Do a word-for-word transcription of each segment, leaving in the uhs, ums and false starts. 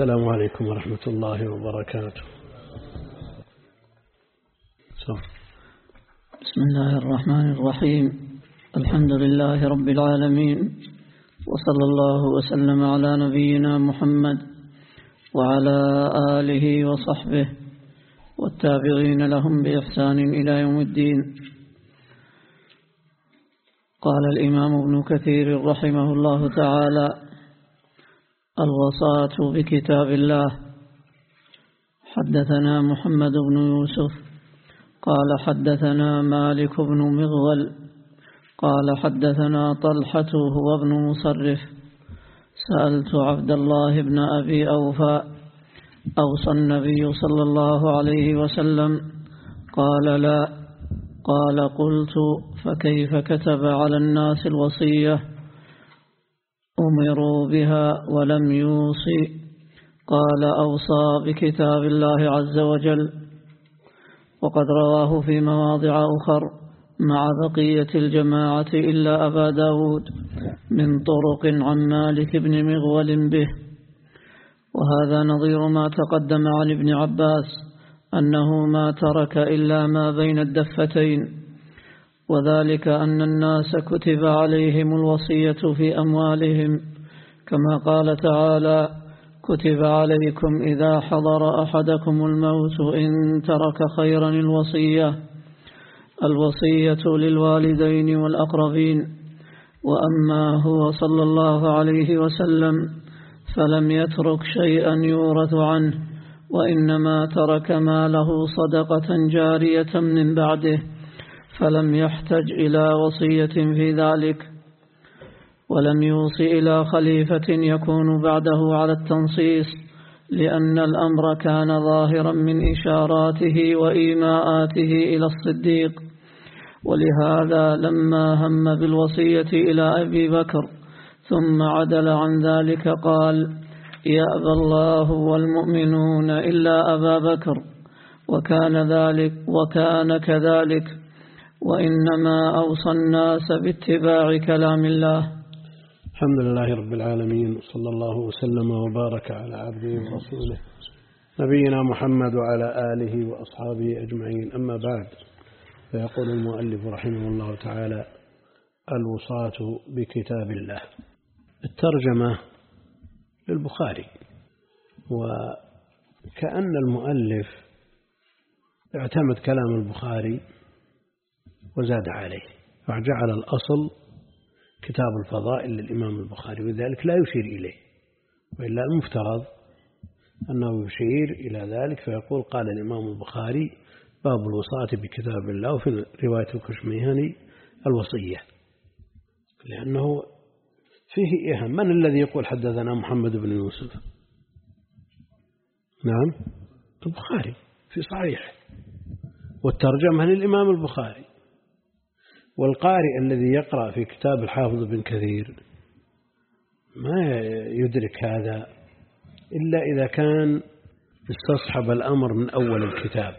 السلام عليكم ورحمة الله وبركاته. بسم الله الرحمن الرحيم. الحمد لله رب العالمين، وصلى الله وسلم على نبينا محمد وعلى آله وصحبه والتابعين لهم بإحسان إلى يوم الدين. قال الإمام ابن كثير رحمه الله تعالى: الوصاة بكتاب الله. حدثنا محمد بن يوسف قال حدثنا مالك بن مغول قال حدثنا طلحة هو ابن مصرف: سألت عبد الله بن أبي أوفى: أوصى النبي صلى الله عليه وسلم؟ قال: لا. قال: قلت: فكيف كتب على الناس الوصية؟ أمروا بها ولم يوصي. قال: أوصى بكتاب الله عز وجل. وقد رواه في مواضع أخر مع بقية الجماعة إلا أبا داود من طرق عن مالك بن مغول به. وهذا نظير ما تقدم عن ابن عباس أنه ما ترك إلا ما بين الدفتين، وذلك أن الناس كتب عليهم الوصية في أموالهم، كما قال تعالى: كتب عليكم إذا حضر أحدكم الموت إن ترك خيرا الوصية الوصية للوالدين والأقربين. وأما هو صلى الله عليه وسلم فلم يترك شيئا يورث عنه، وإنما ترك ماله صدقة جارية من بعده، فلم يحتج إلى وصية في ذلك، ولم يوصي إلى خليفة يكون بعده على التنصيص، لأن الأمر كان ظاهرا من إشاراته وإيماءاته إلى الصديق. ولهذا لما هم بالوصية إلى أبي بكر ثم عدل عن ذلك قال: يأبى الله والمؤمنون إلا أبا بكر، وكان ذلك وكان كذلك، وإنما أوصى الناس باتباع كلام الله. الحمد لله رب العالمين، صلى الله وسلم وبارك على عبده ورسوله نبينا محمد وعلى آله وأصحابه أجمعين. أما بعد، فيقول المؤلف رحمه الله تعالى: الوصاة بكتاب الله. الترجمة للبخاري، وكأن المؤلف اعتمد كلام البخاري وزاد عليه، فجعل الأصل كتاب الفضائل للإمام البخاري، وذلك لا يشير إليه، وإلا المفترض أنه يشير إلى ذلك فيقول: قال الإمام البخاري باب الوصاة بكتاب الله، وفي رواية الكشميهني الوصية، لأنه فيه إيهام. من الذي يقول حدثنا محمد بن يوسف؟ نعم، البخاري في صحيح، والترجمة للإمام البخاري. والقارئ الذي يقرأ في كتاب الحافظ بن كثير ما يدرك هذا إلا إذا كان استصحب الأمر من أول الكتاب.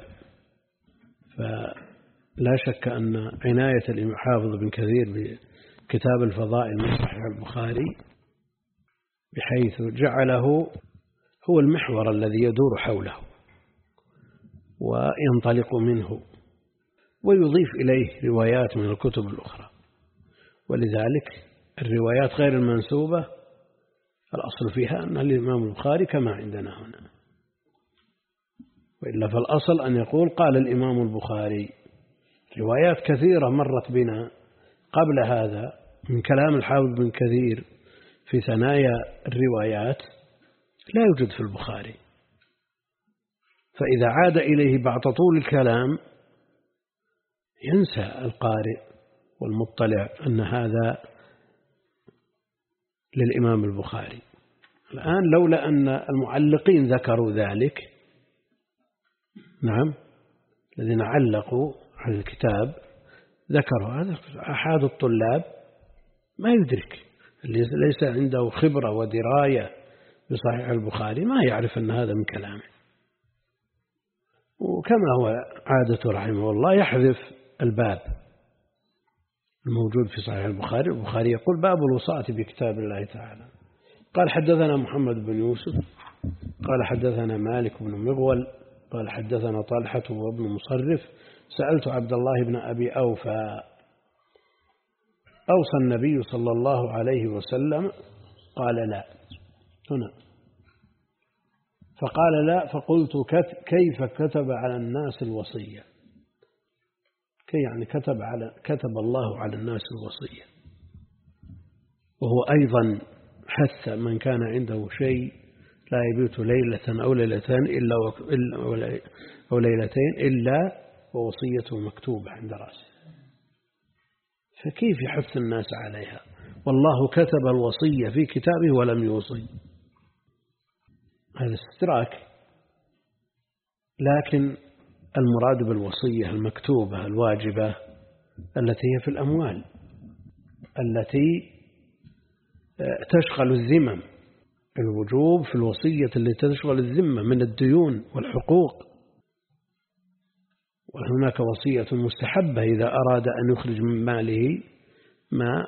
فلا شك أن عناية الحافظ بن كثير بكتاب الفضائل من صحيح البخاري، بحيث جعله هو المحور الذي يدور حوله وينطلق منه، ويضيف إليه روايات من الكتب الأخرى. ولذلك الروايات غير المنسوبة الأصل فيها أن الإمام البخاري كما عندنا هنا، وإلا فالأصل أن يقول قال الإمام البخاري. روايات كثيرة مرت بنا قبل هذا من كلام الحافظ بن كثير في ثنايا الروايات لا يوجد في البخاري، فإذا عاد إليه بعد طول الكلام ينسى القارئ والمطلع أن هذا للإمام البخاري. الآن لولا أن المعلقين ذكروا ذلك، نعم، الذين علقوا على الكتاب ذكروا هذا، أحد الطلاب ما يدرك، اللي ليس عنده خبرة ودراية بصحيح البخاري ما يعرف أن هذا من كلامه. وكما هو عادة رحمه الله يحذف الباب الموجود في صحيح البخاري. البخاري يقول باب الوصاة بكتاب الله تعالى، قال حدثنا محمد بن يوسف قال حدثنا مالك بن مغول قال حدثنا طلحة وابن مصرف سألت عبد الله بن أبي أوفى أوصى النبي صلى الله عليه وسلم؟ قال لا. هنا فقال لا، فقلت كيف كتب على الناس الوصية؟ كي يعني كتب على كتب الله على الناس الوصية، وهو أيضا حث من كان عنده شيء لا يبيت ليلة أو ليلتين إلا أو ليلتين إلا ووصيته مكتوبة عند رأسه، فكيف يحث الناس عليها؟ والله كتب الوصية في كتابه ولم يوصي. هذا استدراك، لكن المراد بالوصية المكتوبة الواجبة التي هي في الأموال التي تشغل الذمم، الوجوب في الوصية التي تشغل الذمة من الديون والحقوق. وهناك وصية مستحبة إذا أراد أن يخرج من ماله ما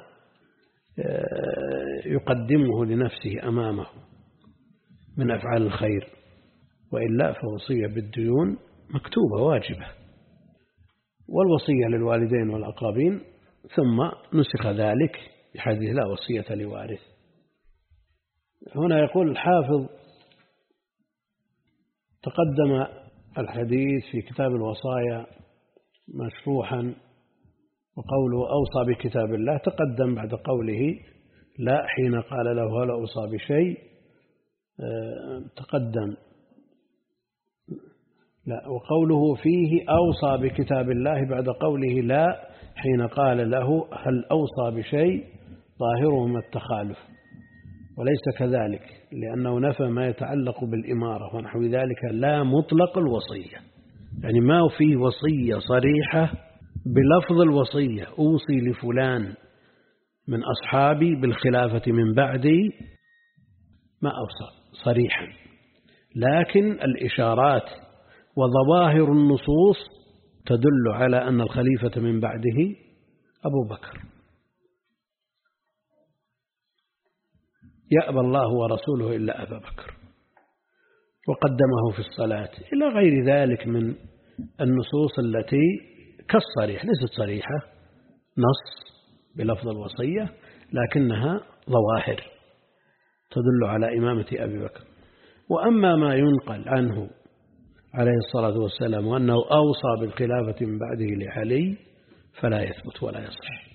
يقدمه لنفسه أمامه من أفعال الخير، وإلا فوصية بالديون مكتوبة واجبة، والوصية للوالدين والأقربين ثم نسخ ذلك بحديث لا وصية لوارث. هنا يقول الحافظ تقدم الحديث في كتاب الوصايا مشروحا، وقوله أوصى بكتاب الله تقدم بعد قوله لا حين قال له هل أوصى بشيء تقدم لا، وقوله فيه أوصى بكتاب الله بعد قوله لا حين قال له هل أوصى بشيء ظاهرهما التخالف، وليس كذلك لأنه نفى ما يتعلق بالإمارة ونحو ذلك لا مطلق الوصية، يعني ما فيه وصية صريحة بلفظ الوصية أوصي لفلان من أصحابي بالخلافة من بعدي، ما أوصى صريحا، لكن الإشارات وظواهر النصوص تدل على أن الخليفة من بعده أبو بكر. يأبى الله ورسوله إلا أبا بكر، وقدمه في الصلاة إلى غير ذلك من النصوص التي كالصريح، ليست صريحة نص بلفظ الوصية لكنها ظواهر تدل على إمامة أبي بكر. وأما ما ينقل عنه عليه الصلاة والسلام وأنه أوصى بالخلافة من بعده لعلي فلا يثبت ولا يصح.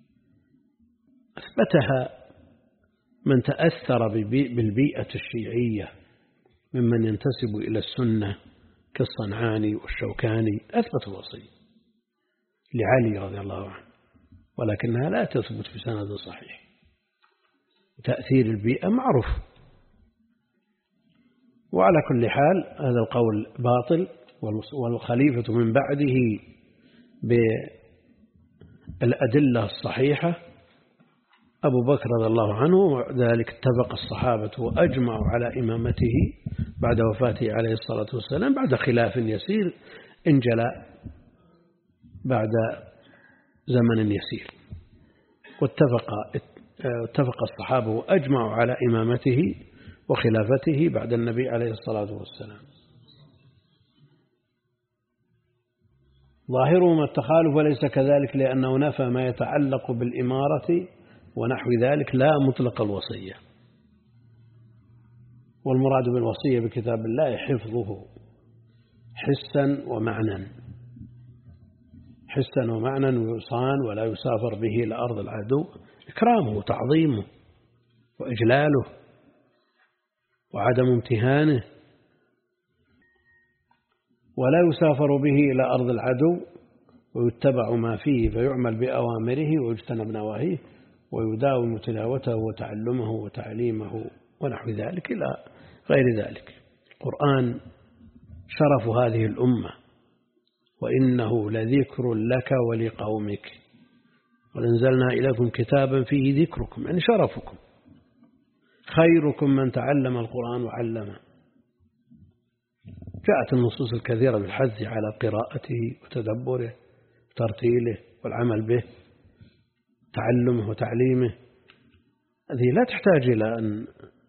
أثبتها من تأثر بالبيئة الشيعية ممن ينتسب إلى السنة كالصنعاني والشوكاني، أثبت الوصية لعلي رضي الله عنه، ولكنها لا تثبت بسند صحيح. تأثير البيئة معروف. وعلى كل حال هذا القول باطل، والخليفة من بعده بالأدلة الصحيحة أبو بكر رضي الله عنه، وذلك اتفق الصحابة وأجمعوا على إمامته بعد وفاته عليه الصلاة والسلام بعد خلاف يسير انجلى بعد زمن يسير، واتفق اتفق الصحابة وأجمعوا على إمامته وخلافته بعد النبي عليه الصلاة والسلام. ظاهرهما التخالف وليس كذلك لأنه نفى ما يتعلق بالإمارة ونحو ذلك لا مطلق الوصية. والمراد بالوصية بكتاب الله حفظه حسا ومعنى، حسا ومعنى، ويصان ولا يسافر به إلى أرض العدو، إكرامه وتعظيمه وإجلاله وعدم امتهانه، ولا يسافر به إلى أرض العدو ويتبع ما فيه فيعمل بأوامره ويجتنب نواهيه ويداوم تلاوته وتعلمه وتعليمه ونحو ذلك إلى غير ذلك. القرآن شرف هذه الأمة، وإنه لذكر لك ولقومك، ونزلنا إليكم كتابا فيه ذكركم، يعني شرفكم. خيركم من تعلم القرآن وعلمه. جاءت النصوص الكثيرة بالحث على قراءته وتدبره وترتيله والعمل به، تعلمه وتعليمه. هذه لا تحتاج إلى أن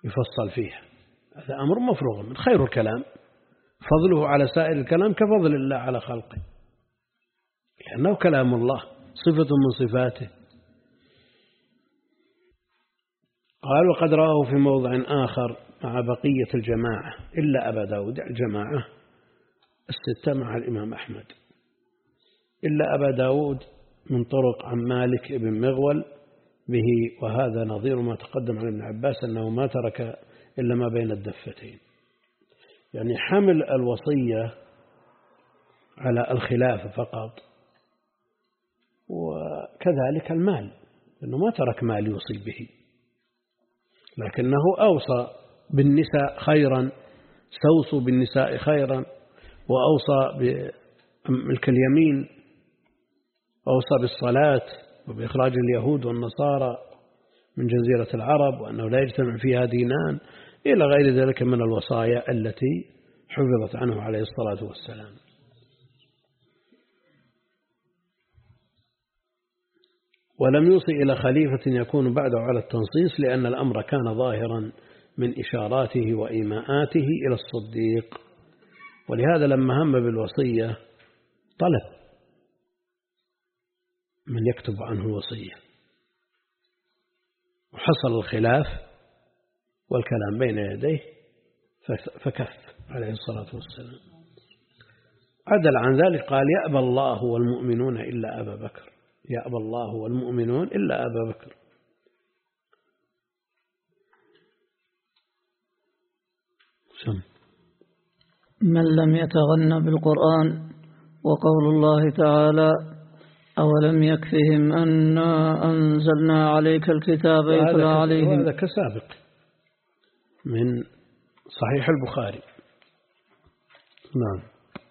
يفصل فيها، هذا أمر مفروغ من خير الكلام فضله على سائر الكلام كفضل الله على خلقه، لأنه كلام الله صفة من صفاته. قال وقد رواه في موضع آخر مع بقية الجماعة إلا أبا داود، الجماعة الستة مع الإمام أحمد، إلا أبا داود من طرق عن مالك بن مغول به، وهذا نظير ما تقدم عن ابن عباس أنه ما ترك إلا ما بين الدفتين، يعني حمل الوصية على الخلافة فقط، وكذلك المال، لأنه ما ترك مال يوصي به، لكنه أوصى بالنساء خيرا، استوصوا بالنساء خيرا، وأوصى بملك اليمين، وأوصى بالصلاة وبإخراج اليهود والنصارى من جزيرة العرب، وأنه لا يجتمع فيها دينان، إلى غير ذلك من الوصايا التي حفظت عنه عليه الصلاة والسلام. ولم يوصي إلى خليفة يكون بعده على التنصيص، لأن الأمر كان ظاهرا من إشاراته وإيماءاته إلى الصديق، ولهذا لما هم بالوصية طلب من يكتب عنه الوصية، وحصل الخلاف والكلام بين يديه فكف عليه الصلاة والسلام. عدل عن ذلك قال يأبى الله والمؤمنون إلا أبا بكر، يأبى الله والمؤمنون إلا أبا بكر. سم. من لم يتغن بالقرآن، وقول الله تعالى أولم يكفهم أنا أنزلنا عليك الكتاب يتلى عليهم، هذا كسابق من صحيح البخاري. نعم.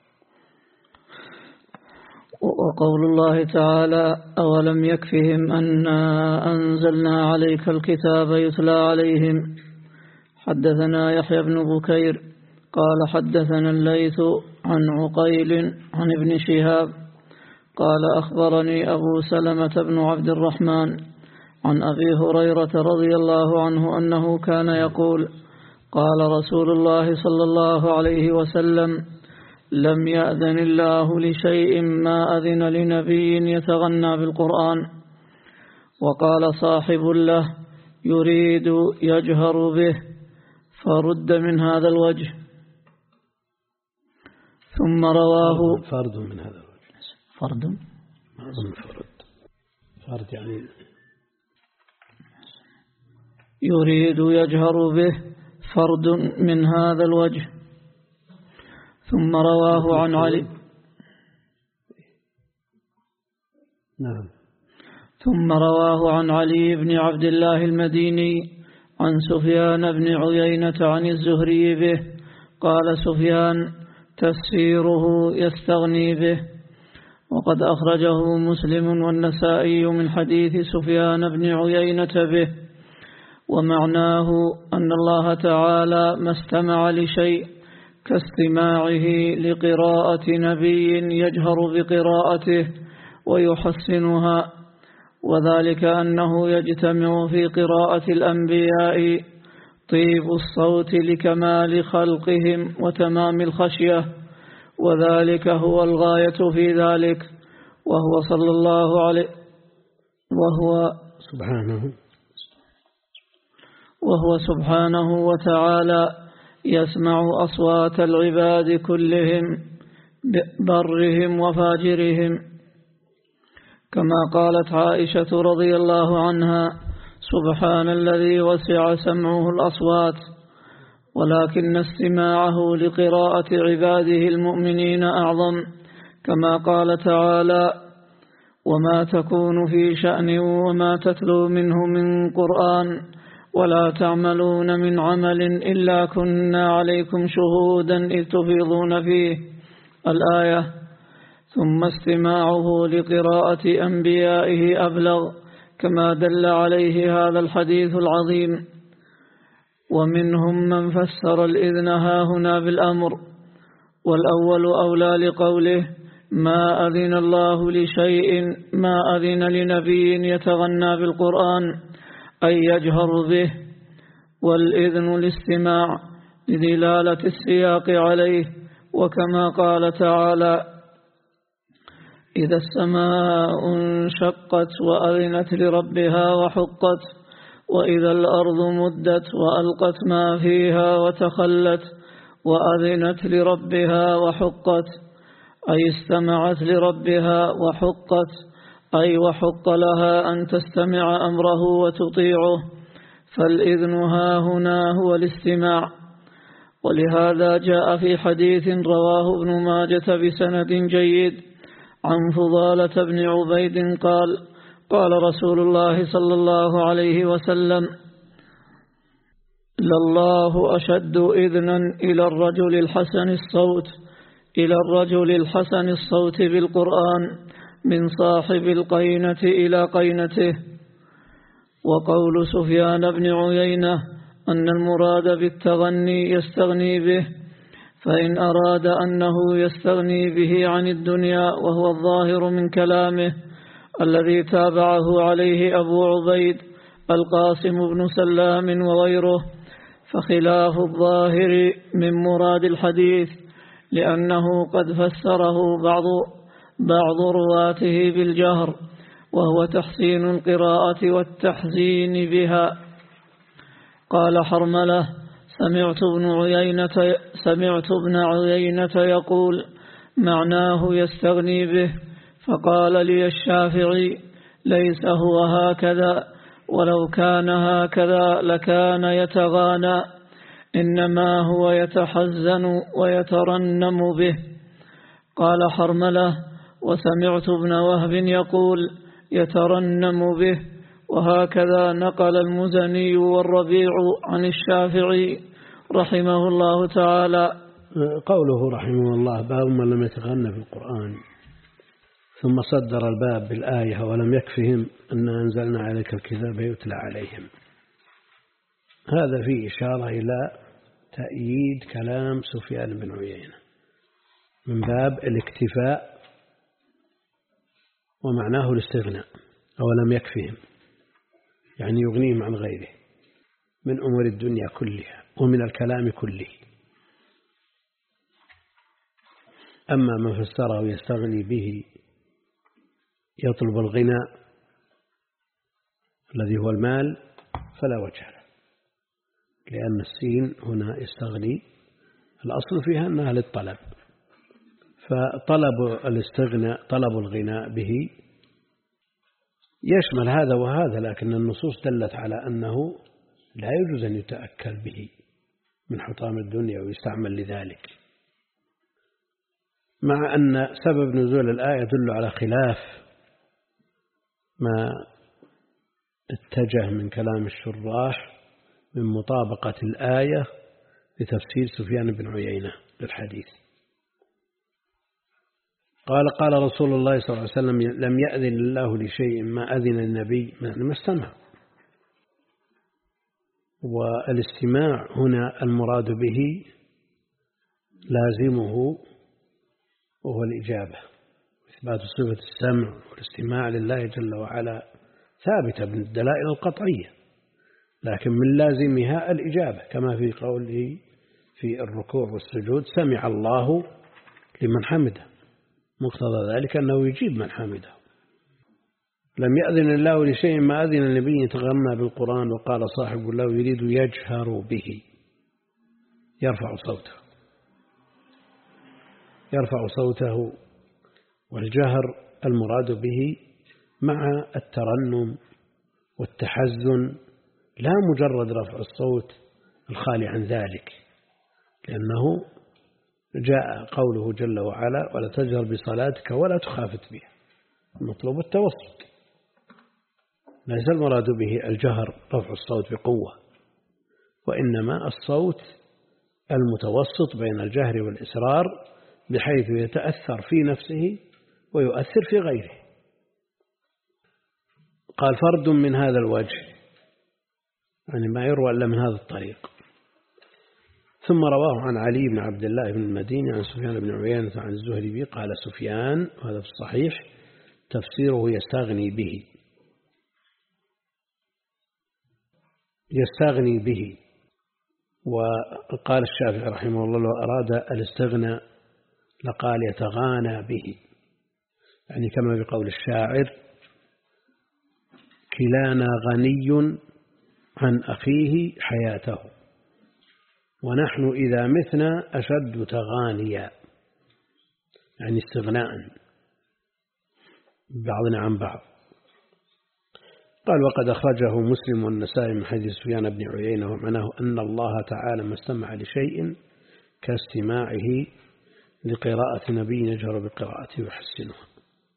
وقول الله تعالى أولم يكفهم أنا أنزلنا عليك الكتاب يتلى عليهم. حدثنا يحيى بن بكير قال حدثنا الليث عن عقيل عن ابن شهاب قال أخبرني أبو سلمة بن عبد الرحمن عن أبي هريرة رضي الله عنه أنه كان يقول قال رسول الله صلى الله عليه وسلم لم يأذن الله لشيء ما أذن لنبي يتغنى بالقرآن. وقال صاحب له يريد يجهر به فرد من هذا الوجه. ثم رواه فرد من هذا الوجه، فرد فرد فرد يعني يريد يجهر به فرد من هذا الوجه. ثم رواه عن علي نعم ثم رواه عن علي بن عبد الله المديني عن سفيان بن عيينة عن الزهري به قال سفيان تفسيره يستغني به. وقد أخرجه مسلم والنسائي من حديث سفيان بن عيينة به، ومعناه أن الله تعالى ما استمع لشيء كاستماعه لقراءة نبي يجهر بقراءته ويحسنها، وذلك أنه يجتمع في قراءة الأنبياء طيب الصوت لكمال خلقهم وتمام الخشية، وذلك هو الغاية في ذلك، وهو صلى الله عليه وهو سبحانه وهو سبحانه وتعالى يسمع أصوات العباد كلهم برهم وفاجرهم، كما قالت عائشة رضي الله عنها سبحان الذي وسع سمعه الأصوات، ولكن استماعه لقراءة عباده المؤمنين أعظم، كما قال تعالى وما تكون في شأن وما تتلو منه من قرآن ولا تعملون من عمل إلا كنا عليكم شهودا إذ تفيضون فيه الآية. ثم استماعه لقراءة أنبيائه أبلغ، كما دل عليه هذا الحديث العظيم. ومنهم من فسر الإذن هاهنا بالأمر، والأول أولى لقوله ما أذن الله لشيء ما أذن لنبي يتغنى بالقرآن أي يجهر به، والإذن الاستماع لدلالة السياق عليه، وكما قال تعالى: إذا السماء انشقت وأذنت لربها وحقت، وإذا الأرض مدت وألقت ما فيها وتخلت وأذنت لربها وحقت، أي استمعت لربها وحقت، أي وحق لها أن تستمع أمره وتطيعه، فالإذن ها هنا هو الاستماع. ولهذا جاء في حديث رواه ابن ماجة بسند جيد عن فضالة بن عبيد قال: قال رسول الله صلى الله عليه وسلم: لله أشد إذنا إلى الرجل الحسن الصوت إلى الرجل الحسن الصوت بالقرآن من صاحب القينة إلى قينته. وقول سفيان بن عيينة أن المراد بالتغني يستغني به، فإن أراد أنه يستغني به عن الدنيا، وهو الظاهر من كلامه الذي تابعه عليه أبو عبيد القاسم بن سلام وغيره، فخلاف الظاهر من مراد الحديث، لأنه قد فسره بعض بعض رواته بالجهر، وهو تحسين القراءة والتحزين بها. قال حرملة: سمعت ابن عيينة سمعت ابن عيينة يقول: معناه يستغني به، فقال لي الشافعي: ليس هو هكذا، ولو كان هكذا لكان يتغانى، إنما هو يتحزن ويترنم به. قال حرملة: وسمعت ابن وهب يقول: يترنم به، وهكذا نقل المزني والربيع عن الشافعي رحمه الله تعالى. قوله رحمه الله: باب من لم يتغنى في القرآن، ثم صدر الباب بالآية: ولم يكفهم أن أنزلنا عليك الكتاب يتلى عليهم. هذا فيه إشارة إلى تأييد كلام سفيان بن عيينة من باب الاكتفاء، ومعناه الاستغناء. أولم يكفهم يعني يغنيهم عن غيره من أمور الدنيا كلها ومن الكلام كله. أما من فسره يستغني به يطلب الغنى الذي هو المال فلا وجه له، لأن السين هنا يستغني الأصل فيها أنها للطلب، فطلب الاستغناء طلب الغناء به يشمل هذا وهذا، لكن النصوص دلت على أنه لا يجوز أن يتأكل به من حطام الدنيا ويستعمل لذلك، مع أن سبب نزول الآية يدل على خلاف ما اتجه من كلام الشراح من مطابقة الآية لتفسير سفيان بن عيينة للحديث. قال: قال رسول الله صلى الله عليه وسلم: لم يأذن الله لشيء ما أذن النبي، ما استمع. والاستماع هنا المراد به لازمه وهو الإجابة، إثبات صفة السمع والاستماع لله جل وعلا ثابتة من الدلائل القطعية، لكن من لازمها الإجابة، كما في قوله في الركوع والسجود: سمع الله لمن حمده، مقتضى ذلك أنه يجيب من حمده. لم يأذن الله لشيء ما أذن النبي يتغنى بالقرآن. وقال صاحب الله: يريد يجهر به، يرفع صوته يرفع صوته والجهر المراد به مع الترنم والتحزن، لا مجرد رفع الصوت الخالي عن ذلك، لأنه جاء قوله جل وعلا: ولا تجهر بصلاتك ولا تخافت بها. المطلوب التوسط، ليس المراد به الجهر رفع الصوت بقوة، وإنما الصوت المتوسط بين الجهر والإسرار، بحيث يتأثر في نفسه ويؤثر في غيره. قال: فرد من هذا الوجه، يعني ما يروى إلا من هذا الطريق. ثم رواه عن علي بن عبد الله بن المديني عن سفيان بن عيينة عن الزهري به. قال سفيان، وهذا في الصحيح، تفسيره يستغني به يستغني به وقال الشافعي رحمه الله لو أراد الاستغناء لقال يتغانى به، يعني كما بقول الشاعر كلانا غني عن أخيه حياته ونحن إذا متنا أشد تغانيا، يعني استغناء بعضنا عن بعض. قال وقد أخرجه مسلم والنسائي من حديث سفيان بن عيينة ومعناه أن الله تعالى ما استمع لشيء كاستماعه لقراءة نبي يجهر بقراءته ويحسنها،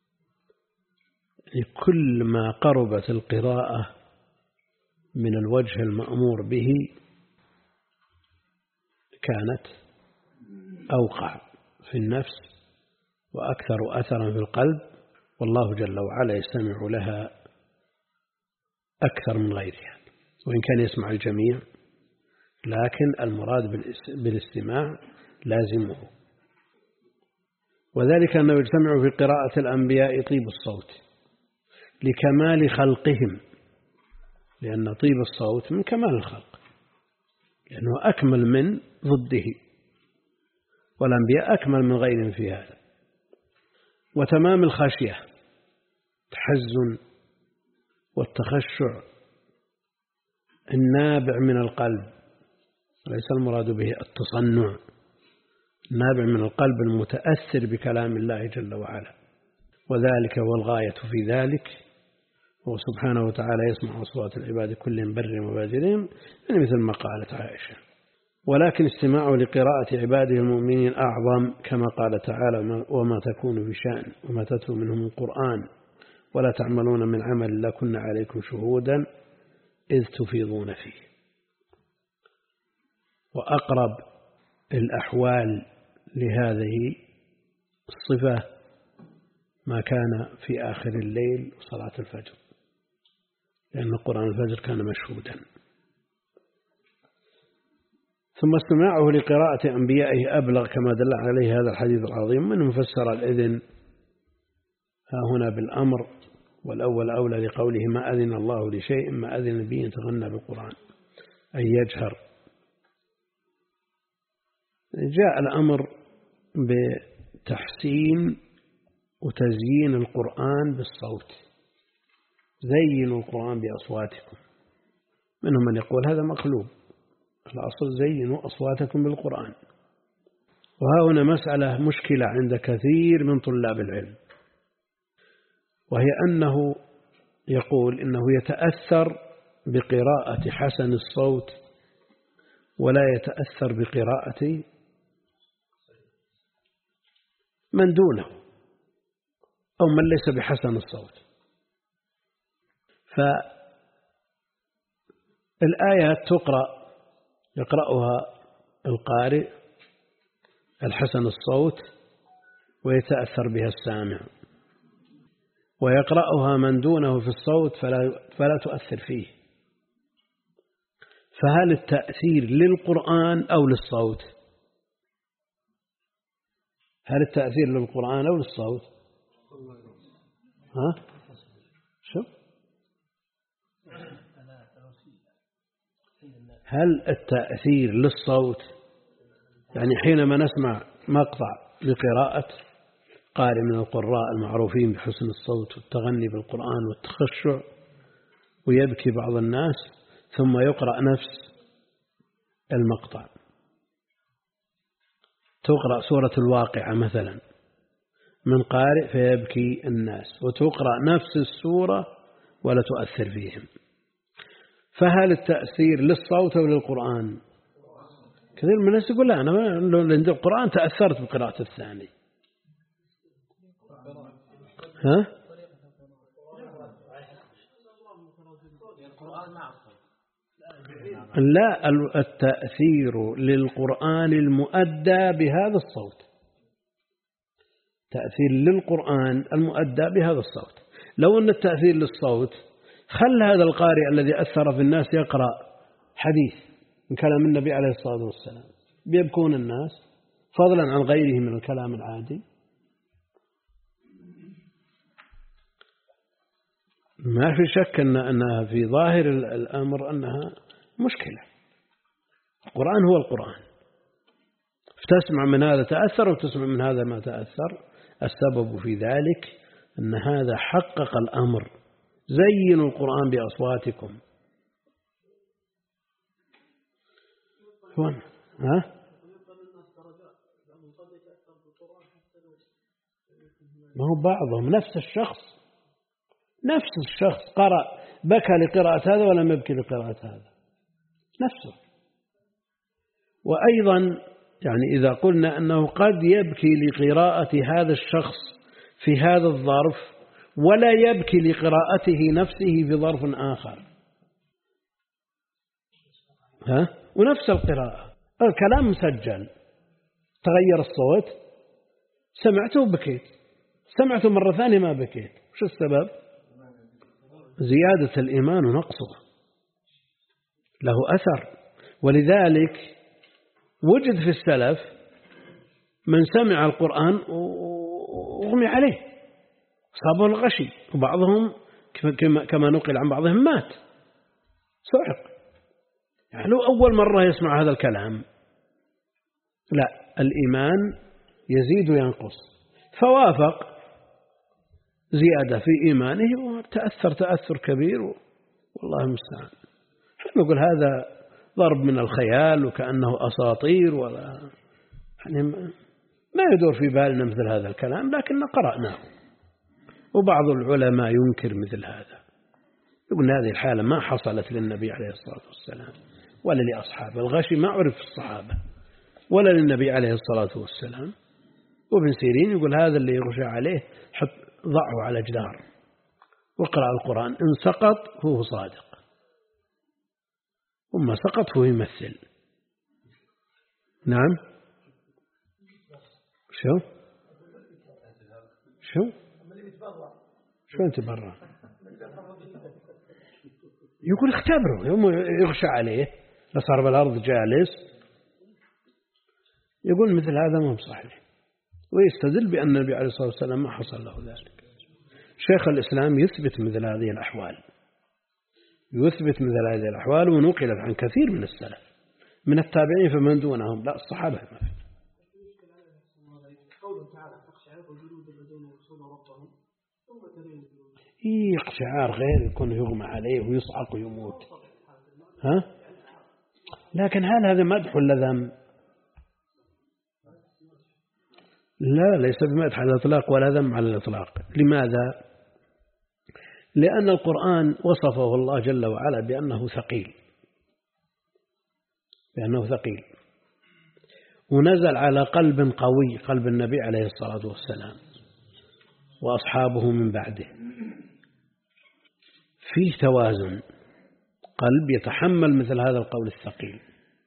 يعني كل ما قربت القراءة من الوجه المأمور به كانت أوقع في النفس وأكثر أثرا في القلب، والله جل وعلا يستمع لها أكثر من غيرها، وإن كان يسمع الجميع لكن المراد بالاستماع لازمه. وذلك أنه يجتمع في قراءة الأنبياء طيب الصوت لكمال خلقهم، لأن طيب الصوت من كمال الخلق، لأنه أكمل من ضده، والأنبياء أكمل من غيرهم في هذا. وتمام الخشية، التحزن والتخشع النابع من القلب، ليس المراد به التصنع، النابع من القلب المتأثر بكلام الله جل وعلا، وذلك هو الغاية في ذلك. هو سبحانه وتعالى يسمع أصوات العباد كل بر وبادرهم، يعني مثل ما قالت عائشة. ولكن استماعه لقراءة عباده المؤمنين أعظم، كما قال تعالى وما تكون بشأن وما تتلو منه من قرآن ولا تعملون من عمل لا كنا عليكم شهودا إذ تفيضون فيه. وأقرب الأحوال لهذه الصفة ما كان في آخر الليل وصلاة الفجر، لأن قرآن الفجر كان مشهودا. ثم استماعه لقراءة أنبيائه أبلغ، كما دل عليه هذا الحديث العظيم، من مفسر الإذن ها هنا بالأمر، والأول أولى لقوله ما أذن الله لشيء ما أذن به يتغنى بالقرآن، أي يجهر. جاء الأمر بتحسين وتزيين القرآن بالصوت، زينوا القرآن بأصواتكم. منهم من يقول هذا مقلوب، الأصل زينوا أصواتكم بالقرآن. وها هنا مسألة مشكلة عند كثير من طلاب العلم، وهي أنه يقول إنه يتأثر بقراءة حسن الصوت ولا يتأثر بقراءة من دونه أو من ليس بحسن الصوت. فالآيات تقرأ يقرأها القارئ الحسن الصوت ويتأثر بها السامع، ويقرأها من دونه في الصوت فلا, فلا تؤثر فيه. فهل التأثير للقرآن أو للصوت؟ هل التأثير للقرآن أو للصوت؟ ها؟ شو؟ هل التأثير للصوت، يعني حينما نسمع مقطع لقراءة قارئ من القراء المعروفين بحسن الصوت والتغني بالقرآن والتخشع ويبكي بعض الناس، ثم يقرأ نفس المقطع، تقرأ سورة الواقعة مثلا من قارئ فيبكي الناس، وتقرأ نفس السورة ولا تؤثر فيهم، فهل التأثير للصوت أو للقرآن؟ كثير من الناس يقول لا، أنا عند القرآن تأثرت بقراءة الثاني. ها؟ لا، التأثير للقرآن المؤدى بهذا الصوت، تأثير للقرآن المؤدى بهذا الصوت. لو أن التأثير للصوت خل هذا القارئ الذي أثر في الناس يقرأ حديث من كلام النبي عليه الصلاة والسلام، بيبكون الناس فضلا عن غيره من الكلام العادي. ما في شك أن أنها في ظاهر الأمر أنها مشكلة، القرآن هو القرآن، فتسمع من هذا تأثر وتسمع من هذا ما تأثر. السبب في ذلك أن هذا حقق الأمر، زينوا القرآن بأصواتكم. ها؟ ما هو بعضهم نفس الشخص نفس الشخص قرأ بكى لقراءة هذا ولم يبكي لقراءة هذا نفسه. وأيضا يعني إذا قلنا أنه قد يبكي لقراءة هذا الشخص في هذا الظرف ولا يبكي لقراءته نفسه في ظرف آخر، ها؟ ونفس القراءة الكلام مسجل، تغير الصوت، سمعته وبكيت، سمعته مرة ثانية ما بكيت، وش السبب؟ زيادة الإيمان ونقصه له أثر. ولذلك وجد في السلف من سمع القرآن وغمي عليه، صابه الغشي، وبعضهم كما نقل عن بعضهم مات صعق. يعني لو أول مرة يسمع هذا الكلام، لا، الإيمان يزيد وينقص، فوافق زيادة في إيمانه وتأثر تأثر كبير، والله المستعان. نقول هذا ضرب من الخيال وكأنه أساطير، ولا يعني ما يدور في بالنا مثل هذا الكلام، لكن قرأناه. وبعض العلماء ينكر مثل هذا، يقول هذه الحالة ما حصلت للنبي عليه الصلاة والسلام ولا لأصحابه، الغشي ما عرف في الصحابة ولا للنبي عليه الصلاة والسلام. وابن سيرين يقول هذا اللي يغشى عليه حط ضعه على جدار واقرأ القرآن، إن سقط هو صادق وما سقط هو يمثل. نعم. شو شو شو انت برا يقول اختبروا يوم يغشى عليه لصار بالأرض جالس، يقول مثل هذا ما صحيح، ويستدل بأن النبي عليه الصلاة والسلام ما حصل له ذلك. شيخ الإسلام يثبت مثل هذه الأحوال، يثبت مثل هذه الأحوال، ونقلت عن كثير من السلف من التابعين فمن دونهم، لا الصحابة ما في. إيه اقشعار غير يكون يغمى عليه ويصعق ويموت، ها؟ لكن هل هذا مدح ولا ذم؟ لا، ليس بمدح على الإطلاق ولا ذم على الإطلاق. لماذا؟ لأن القرآن وصفه الله جل وعلا بأنه ثقيل، بأنه ثقيل، ونزل على قلب قوي، قلب النبي عليه الصلاة والسلام وأصحابه من بعده، فيه توازن، قلب يتحمل مثل هذا القول الثقيل.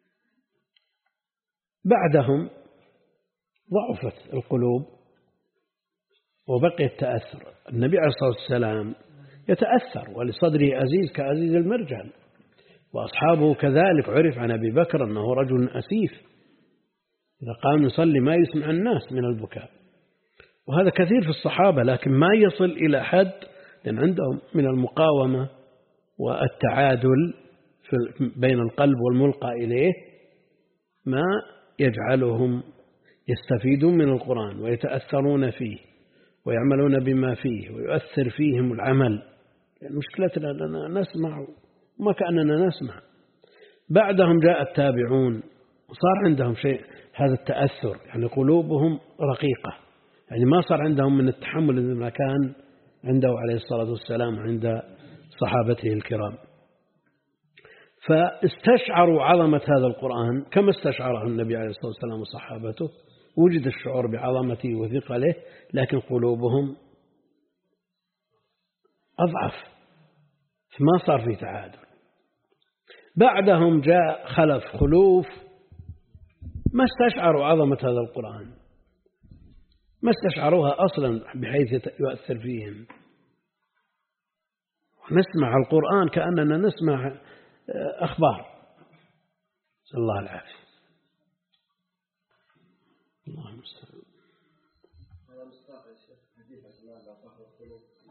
بعدهم ضعفت القلوب وبقي التأثر. النبي عليه الصلاة والسلام يتأثر ولصدره أزيز كأزيز المرجل، وأصحابه كذلك. عرف عن أبي بكر أنه رجل أسيف، إذا قام يصلي ما يسمع الناس من البكاء، وهذا كثير في الصحابة، لكن ما يصل إلى حد، لأن عندهم من المقاومة والتعادل بين القلب والملقى إليه ما يجعلهم يستفيدون من القرآن ويتأثرون فيه ويعملون بما فيه ويؤثر فيهم العمل. يعني مشكلتنا أننا نسمع وما كأننا نسمع. بعدهم جاء التابعون وصار عندهم شيء هذا التأثر، يعني قلوبهم رقيقة، يعني ما صار عندهم من التحمل ما كان عنده عليه الصلاة والسلام عند صحابته الكرام. فاستشعروا عظمة هذا القرآن كما استشعره النبي عليه الصلاة والسلام وصحابته، وجد الشعور بعظمته وثقله، لكن قلوبهم أضعف، فما صار في تعادل. بعدهم جاء خلف خلوف ما استشعروا عظمة هذا القرآن، ما استشعروها أصلا بحيث يؤثر فيهم. نسمع القرآن كأننا نسمع أخبار، نسأل الله العافية. الله المستعان.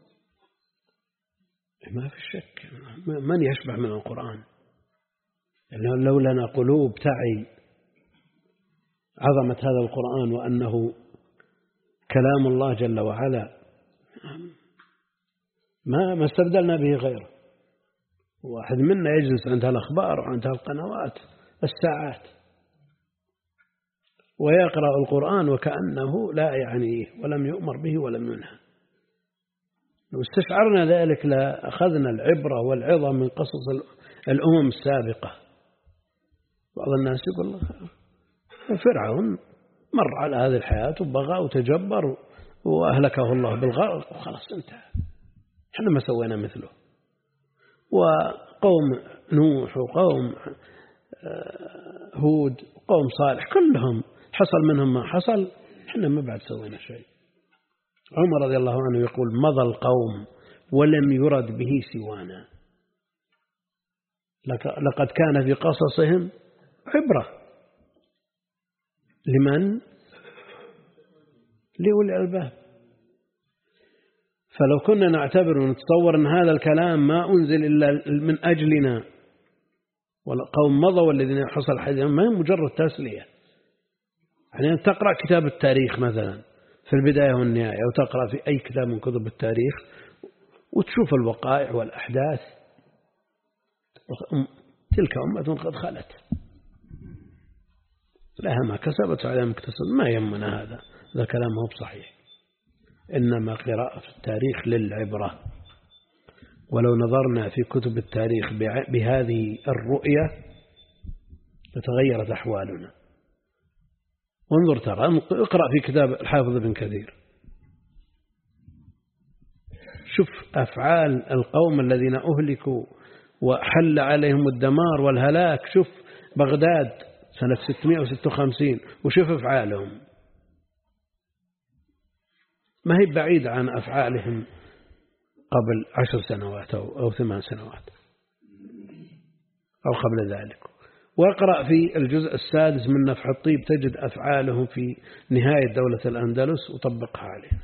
ما في شك من يشبه من القرآن، لو لنا قلوب تعي عظمة هذا القرآن وأنه كلام الله جل وعلا ما ما استبدلنا به غيره. واحد منا يجلس عندها الأخبار وعندها القنوات الساعات ويقرأ القرآن وكأنه لا يعنيه ولم يؤمر به ولم ينهى. لو استشعرنا ذلك لأخذنا العبرة والعظة من قصص الأمم السابقة. بعض الناس يقول فرعون مر على هذه الحياة وبغى وتجبر وأهلكه الله بالغرق وخلاص انتهى، احنا ما سوينا مثله. وقوم نوح وقوم هود وقوم صالح كلهم حصل منهم ما حصل، احنا ما بعد سوينا شيء. عمر رضي الله عنه يقول مضى القوم ولم يرد به سوانا. لقد كان في قصصهم عبرة لمن؟ لأولي الألباب. فلو كنا نعتبر ونتصور أن هذا الكلام ما أنزل إلا من أجلنا، والقوم مضوا والذين حصل حديث ما هي مجرد تسلية. يعني تقرأ كتاب التاريخ مثلا في البداية والنهاية أو تقرأ في أي كتاب من كتب التاريخ وتشوف الوقائع والأحداث، تلك أمة قد خلت لها ما كسبت وعليها ما اكتسبت، ما يهمنا هذا، هذا كلام هو بصحيح. إنما قراءة التاريخ للعبرة. ولو نظرنا في كتب التاريخ بهذه الرؤية تتغيرت أحوالنا. وانظر ترى اقرأ في كتاب الحافظ ابن كثير، شوف أفعال القوم الذين أهلكوا وحل عليهم الدمار والهلاك. شوف بغداد سنة ستمائة وستة وخمسين وشوف أفعالهم، ما هي بعيد عن أفعالهم قبل عشر سنوات أو, أو ثمان سنوات أو قبل ذلك. واقرأ في الجزء السادس من نفح الطيب تجد أفعالهم في نهاية دولة الأندلس وطبقها علينا.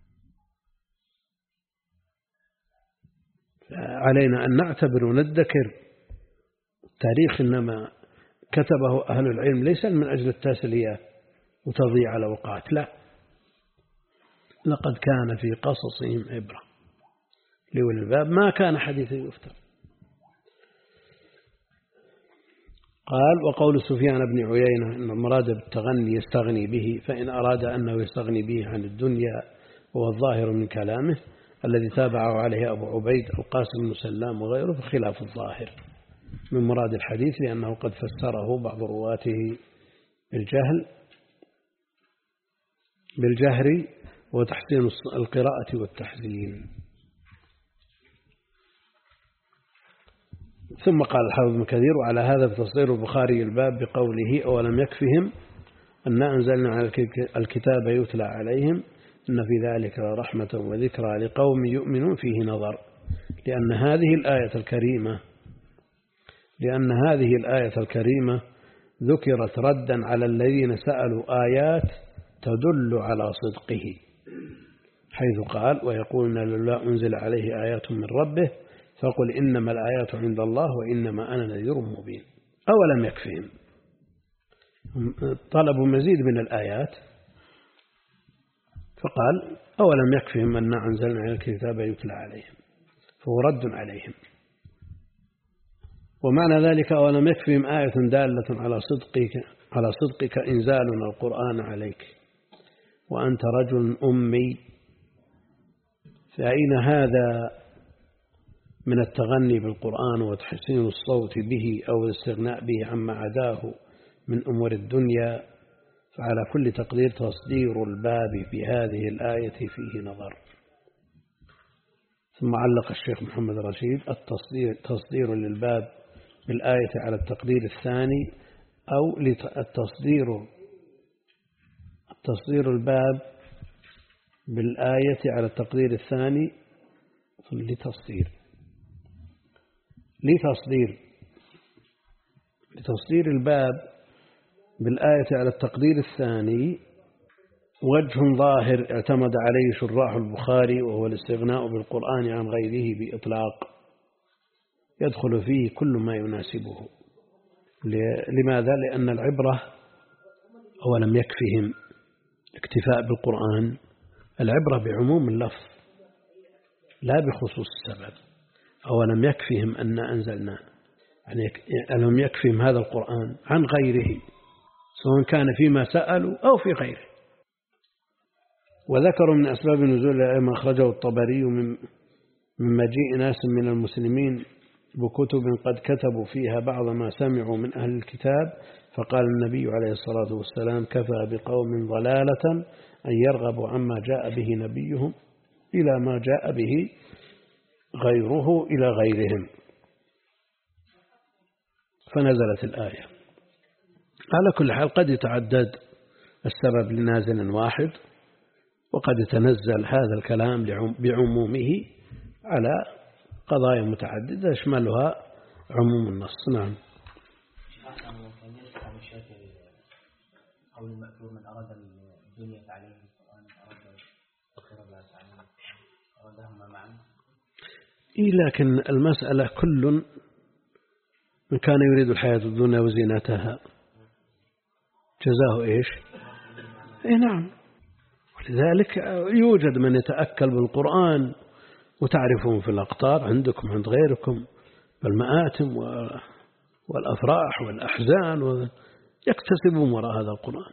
علينا أن نعتبر وندكر التاريخ إنما كتبه أهل العلم ليس من أجل التسلية وتضييع الأوقات، لا، لقد كان في قصصهم عبرة لأولي الألباب، ما كان حديثا يفتر. قال وقول سفيان بن عيينة إن المراد بالتغني يستغني به، فإن أراد أنه يستغني به عن الدنيا هو الظاهر من كلامه الذي تابعه عليه أبو عبيد القاسم بن سلام وغيره بخلاف الظاهر من مراد الحديث، لأنه قد فسره بعض رواته بالجهل بالجهر وتحسين القراءة والتحسين. ثم قال الحافظ ابن كثير وعلى هذا بتصدير البخاري الباب بقوله أولم يكفهم أن أنزلنا على الكتاب يتلى عليهم إن في ذلك لرحمة وذكرى لقوم يؤمنون فيه نظر، لأن هذه الآية الكريمة لأن هذه الآية الكريمة ذكرت ردا على الذين سألوا آيات تدل على صدقه، حيث قال ويقولون لولا أنزل عليه آيات من ربه فقل إنما الآيات عند الله وإنما أنا نذير مبين. أولم يكفهم، طلبوا مزيد من الآيات فقال أولم يكفهم أن أنزلنا على الكتاب يتلى عليهم، فهو رد عليهم. ومعنى ذلك أولم يكفهم آية دالة على صدقك على صدقك إنزالنا القرآن عليك وأنت رجل أمي، فأين هذا من التغني بالقرآن وتحسين الصوت به أو الاستغناء به عما عداه من أمور الدنيا؟ فعلى كل تقدير تصدير الباب بهذه الآية فيه نظر. ثم علق الشيخ محمد رشيد التصدير تصدير للباب بالآية على التقدير الثاني أو التصدير تصدير الباب بالآية على التقدير الثاني لتصدير لتصدير لتصدير الباب بالآية على التقدير الثاني وجه ظاهر اعتمد عليه شراح البخاري، وهو الاستغناء بالقرآن عن غيره بإطلاق يدخل فيه كل ما يناسبه لماذا؟ لأن العبرة أولم يكفهم الاكتفاء بالقرآن، العبرة بعموم اللفظ لا بخصوص السبب. أولم يكفهم أن أنزلنا، يعني ألم يكفهم هذا القرآن عن غيره سواء كان فيما سألوا أو في غيره. وذكروا من أسباب نزول ما أخرجه الطبري من من مجيء ناس من المسلمين بكتب قد كتبوا فيها بعض ما سمعوا من أهل الكتاب، فقال النبي عليه الصلاة والسلام: كفى بقوم ضلالة أن يرغبوا عما جاء به نبيهم إلى ما جاء به غيره إلى غيرهم. فنزلت الآية. على كل حال قد يتعدد السبب لنازل واحد، وقد يتنزل هذا الكلام بعمومه على قضايا متعددة يشملها عموم النص. نعم. قول المأثور: من أراد الدنيا فعليه القرآن، أراد الآخرة فعليه، أرادهما معا. إيه، لكن المسألة كل من كان يريد الحياة الدنيا وزينتها جزاه إيش؟ إيه نعم. ولذلك يوجد من يتأكل بالقرآن وتعرفون في الأقطار عندكم عند غيركم بالمآتم والأفراح والأحزان يكتسبون وراء هذا القرآن.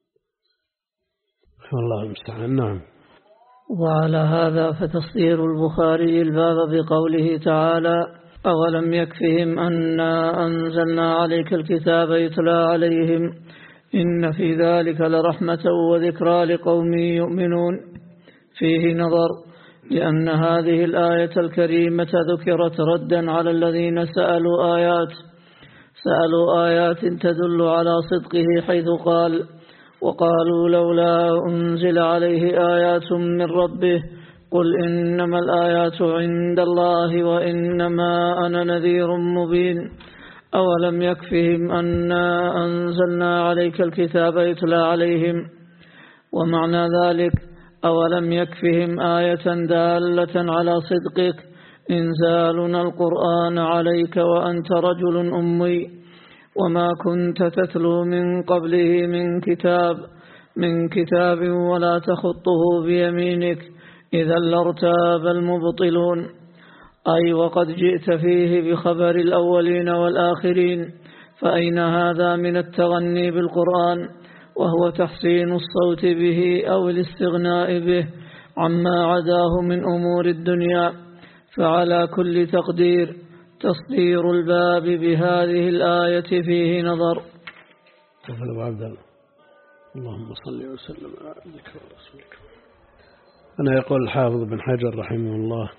والله المستعان. نعم. وعلى هذا فتصدير البخاري الباب بقوله تعالى: أولم يكفهم أنا أنزلنا عليك الكتاب يتلى عليهم إن في ذلك لرحمة وذكرى لقوم يؤمنون. فيه نظر، لأن هذه الآية الكريمة ذكرت ردا على الذين سألوا آيات سألوا آيات تدل على صدقه، حيث قال: وقالوا لولا أنزل عليه آيات من ربه قل إنما الآيات عند الله وإنما أنا نذير مبين. أولم يكفهم أنا أنزلنا عليك الكتاب يتلى عليهم. ومعنى ذلك: أولم يكفهم آية دالة على صدقك إنزالنا القرآن عليك وأنت رجل أمي وما كنت تتلو من قبله من كتاب من كتاب ولا تخطه بيمينك إذا لارتاب المبطلون. أي وقد جئت فيه بخبر الأولين والآخرين، فأين هذا من التغني بالقرآن وهو تحسين الصوت به أو الاستغناء به عما عداه من أمور الدنيا؟ فعلى كل تقدير تصدير الباب بهذه الآية فيه نظر. تفضل عبد الله. اللهم صل وسلم على عبدك ورسولك. أنا يقول الحافظ بن حجر رحمه الله: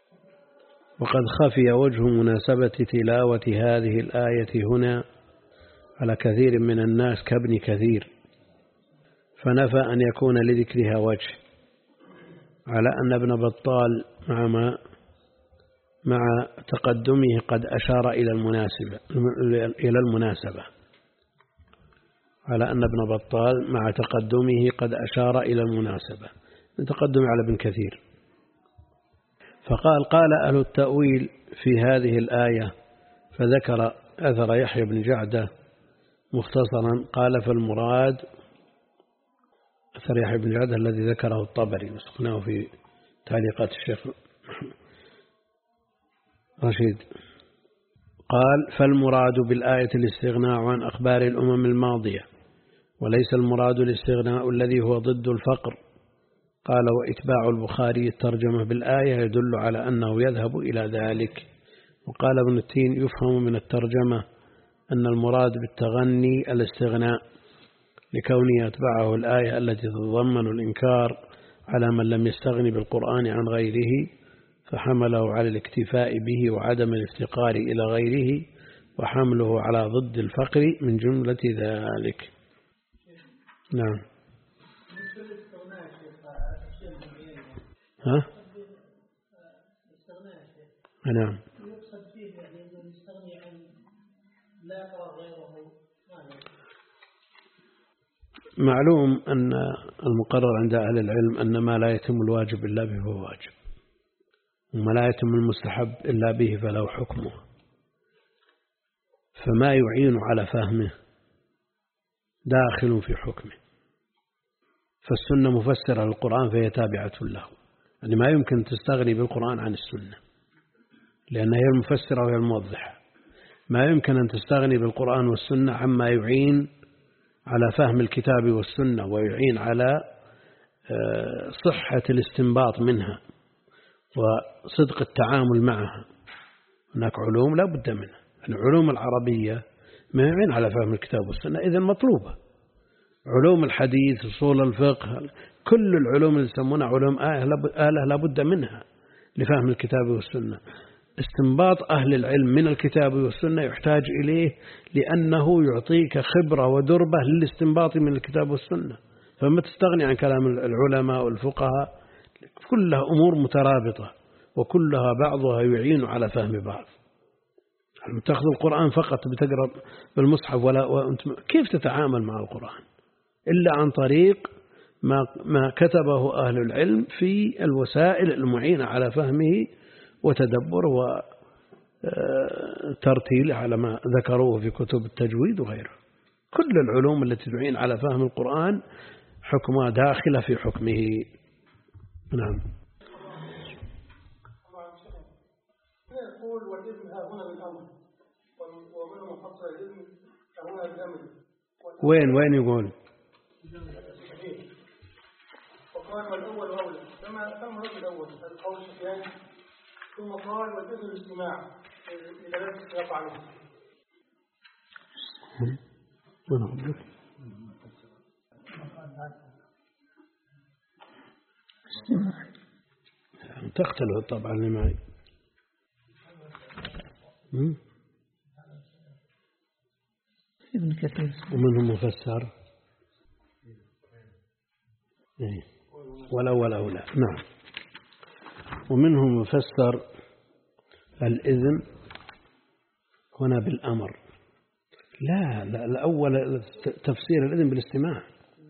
وقد خفي وجه مناسبة تلاوة هذه الآية هنا على كثير من الناس كابن كثير، فنفى أن يكون لذكرها وجه، على أن ابن بطال مع ما مع تقدمه قد أشار إلى المناسبة إلى المناسبة على أن ابن بطال مع تقدمه قد أشار إلى المناسبة تقدم على ابن كثير. فقال: قال أهل التأويل في هذه الآية، فذكر أثر يحيى بن جعدة مختصرا. قال: فالمراد أثر يحيى بن جعدة الذي ذكره الطبري وسقناه في تعليقات الشيخ رشيد. قال: فالمراد بالآية الاستغناء عن أخبار الأمم الماضية، وليس المراد الاستغناء الذي هو ضد الفقر. قال: وإتباع البخاري الترجمة بالآية يدل على أنه يذهب إلى ذلك. وقال ابن التين: يفهم من الترجمة أن المراد بالتغني الاستغناء، لكونه يتبعه الآية التي تتضمن الإنكار على من لم يستغني بالقرآن عن غيره، فحمله على الاكتفاء به وعدم الافتقار إلى غيره، وحمله على ضد الفقر من جملة ذلك. نعم. ها؟ نعم. معلوم أن المقرر عند أهل العلم أن ما لا يتم الواجب إلا به فهو واجب، وما لا يتم المستحب إلا به فله حكمه. فما يعين على فهمه داخل في حكمه. فالسنة مفسرة للقرآن فهي تابعة له، يعني ما يمكن تستغني بالقرآن عن السنة لأنها هي المفسرة وهي الموضحة. ما يمكن أن تستغني بالقرآن والسنة عما يعين على فهم الكتاب والسنة ويعين على صحة الاستنباط منها وصدق التعامل معها. هناك علوم لا بد منها، العلوم العربية ما يعين على فهم الكتاب والسنة إذن مطلوبة. علوم الحديث، أصول الفقه، كل العلوم اللي يسمونها علوم آلة لا بد منها لفهم الكتاب والسنة. استنباط أهل العلم من الكتاب والسنة يحتاج إليه لأنه يعطيك خبرة ودربة للاستنباط من الكتاب والسنة. فما تستغني عن كلام العلماء والفقهاء، كلها أمور مترابطة وكلها بعضها يعين على فهم بعض. تأخذ القرآن فقط بتقرأ بالمصحف ولا وأنت كيف تتعامل مع القرآن إلا عن طريق ما ما كتبه أهل العلم في الوسائل المعينة على فهمه وتدبر وترتيل على ما ذكروه في كتب التجويد وغيره. كل العلوم التي تعين على فهم القرآن حكمها داخلة في حكمه. نعم. يقول والإذن ها هنا بالأمر ومنه محصل الإذن ها هنا بالأمر. وين وين يقول؟ وقال والأول أولى كما كما رد الأول القول الشفيان، ثم قال والإذن الاجتماع لدلالة السياق عليه. تختلف طبعا لمعي. ابن كثير ومنهم مفسر والأول أولى. نعم. ومنهم مفسر الإذن هنا بالأمر. لا لا الأول تفسير الإذن بالاستماع.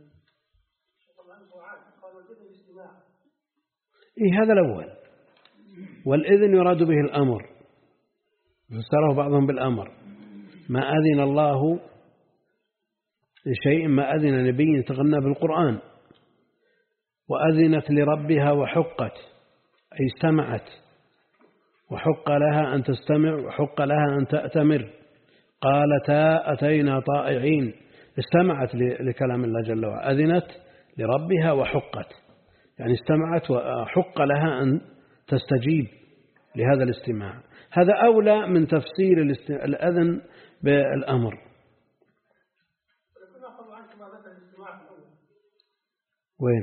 إيه هذا الأول. والإذن يراد به الأمر، فسره بعضهم بالأمر. ما أذن الله لشيء، ما أذن نبي يتغنى بالقرآن. وأذنت لربها وحقت أي استمعت، وحق لها أن تستمع وحق لها أن تأتمر. قالتا أتينا طائعين، استمعت لكلام الله جل وعلا. أذنت لربها وحقت يعني استمعت وحق لها أن تستجيب لهذا الاستماع. هذا أولى من تفسير الأذن بالأمر. وين؟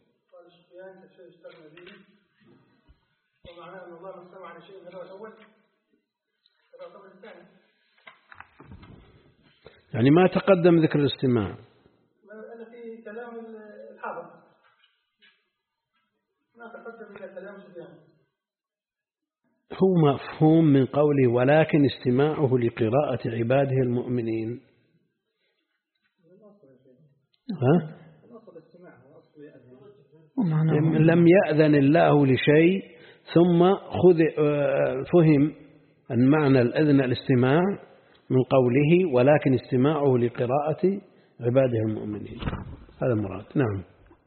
يعني ما تقدم ذكر الاستماع. أنا في كلام الحاضر ما تقدم إلى كلام سفيان. هو مفهوم من قوله ولكن استماعه لقراءة عباده المؤمنين. ها؟ لم يأذن الله لشيء ثم خذ فهم أن معنى الأذن الاستماع من قوله ولكن استماعه لقراءة عباده المؤمنين. هذا مراد. نعم.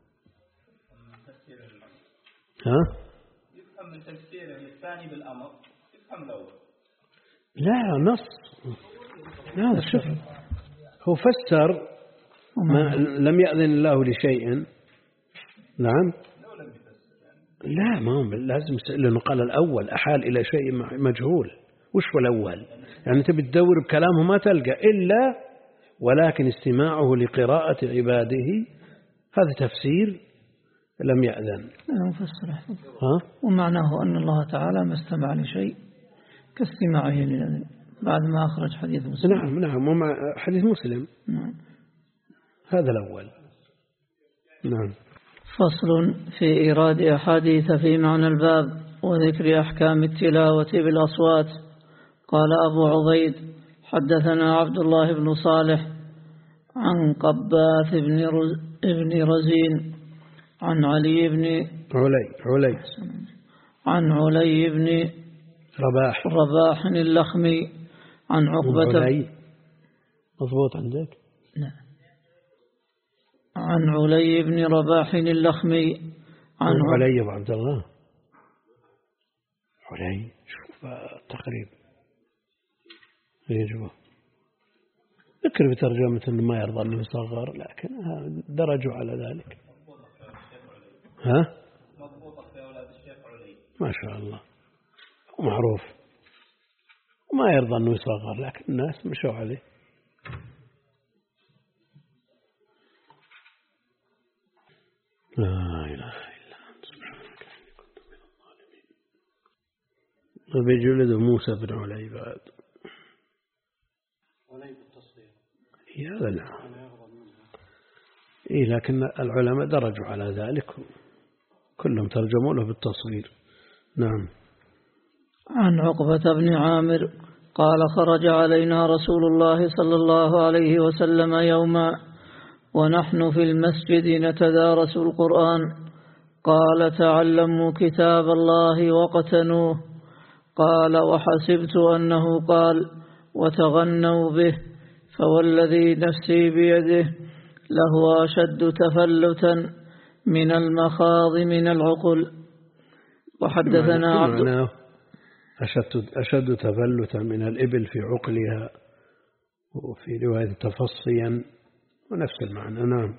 ها؟ يفهم من تفسير الثاني بالأمر يفهم الأول. لا نص. لا شوف هو فسر ما لم يأذن الله لشيء. نعم. لا ما هو لازم لأنه قال الأول أحال إلى شيء مجهول. وش هو الأول؟ يعني تبي تدور بكلامه ما تلقى إلا ولكن استماعه لقراءة عباده. هذا تفسير لم يأذن. مفسر. ها؟ ومعناه أن الله تعالى ما استمع لشيء كاستماعه للأذن بعد ما أخرج حديث مسلم. نعم نعم ومع حديث مسلم. نعم. هذا الأول. نعم. فصل في إيراد أحاديث في معنى الباب وذكر أحكام التلاوة بالأصوات. قال أبو عبيد حدثنا عبد الله بن صالح عن قباث بن ابن رزين عن علي بن علي علي عن علي بن رباح رباح اللخمي عن عقبة علي مضبوط عندك؟ نعم. عن علي بن رباح اللخمي عن علي بن عبد الله علي شوف التقريب يجب ذكر بترجمة أنه ما يرضى أنه يصغر، لكن درجوا على ذلك. ها ما شاء الله معروف وما يرضى أنه يصغر، لكن الناس مشوا عليه. لا إله إلا أنت سبحانك إني كنت من الظالمين. وبجلد موسى بن علي بعد هذا نعم. إيه لكن العلماء درجوا على ذلك كلهم ترجموا له بالتصغير. نعم. عن عقبة بن عامر قال خرج علينا رسول الله صلى الله عليه وسلم يوما ونحن في المسجد نتدارس القرآن قال تعلموا كتاب الله واقتنوه. قال وحسبت أنه قال وتغنوا به، فوالذي نفسي بيده لهو أشد تفلتا من المخاض من العقل. وحدثنا عبد أشد, أشد تفلتا من الإبل في عقلها، وفي رواية تفصيا ونفس المعنى. نعم.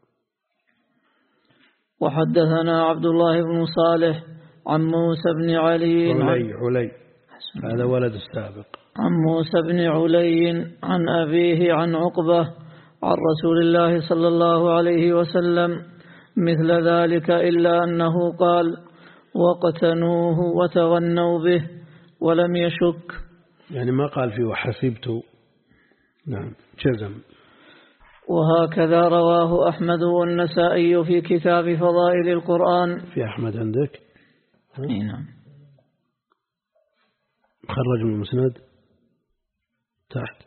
وحدثنا عبد الله بن صالح عن موسى بن علي علي علي هذا ولد السابق عن موسى بن علي عن أبيه عن عقبة عن رسول الله صلى الله عليه وسلم مثل ذلك، إلا أنه قال واقتنوه وتغنوا به ولم يشك، يعني ما قال فيه وحسبت. نعم جزم. وهكذا رواه أحمد والنسائي في كتاب فضائل القرآن. في أحمد عندك؟ نعم. خرج من المسند تحت.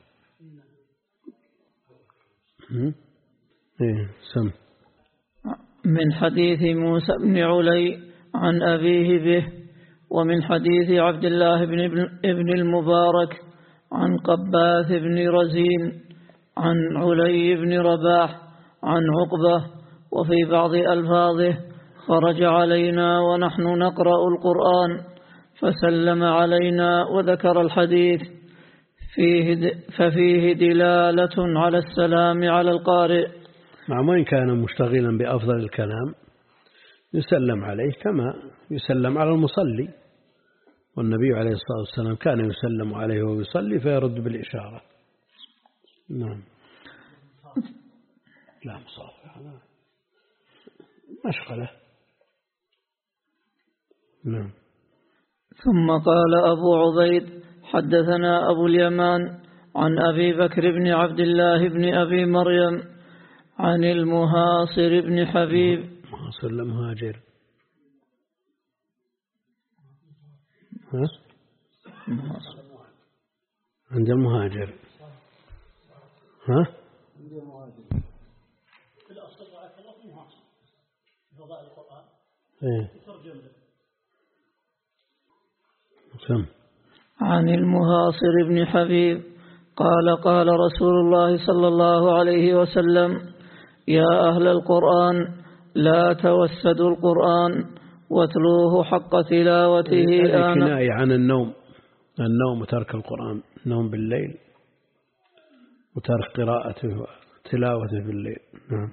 إيه سم. من حديث موسى بن علي عن أبيه به، ومن حديث عبد الله بن ابن المبارك عن قباث بن رزين عن علي بن رباح عن عقبة. وفي بعض ألفاظه خرج علينا ونحن نقرأ القرآن فسلم علينا وذكر الحديث فيه ففيه دلالة على السلام على القارئ. مع وإن كان مشتغلا بأفضل الكلام يسلم عليه كما يسلم على المصلي، والنبي عليه الصلاة والسلام كان يسلم عليه ويصلي فيرد بالإشارة. نعم. لا مصافحة مشغلة. نعم. ثم قال أبو عبيد حدثنا أبو اليمان عن أبي بكر بن عبد الله بن أبي مريم عن المهاصر بن حبيب. مهاصر لمهاجر. ها؟ عند المهاجر. ها؟ عند المهاجر. في الأصل رأيت الله مهاصر. فضاء القرآن. إيه. سم. عن المهاصر بن حبيب قال قال رسول الله صلى الله عليه وسلم يا أهل القرآن لا توسدوا القرآن واتلوه حق تلاوته. كناية عن النوم، النوم وترك القرآن، النوم بالليل وترك قراءته وتلاوته بالليل. نعم.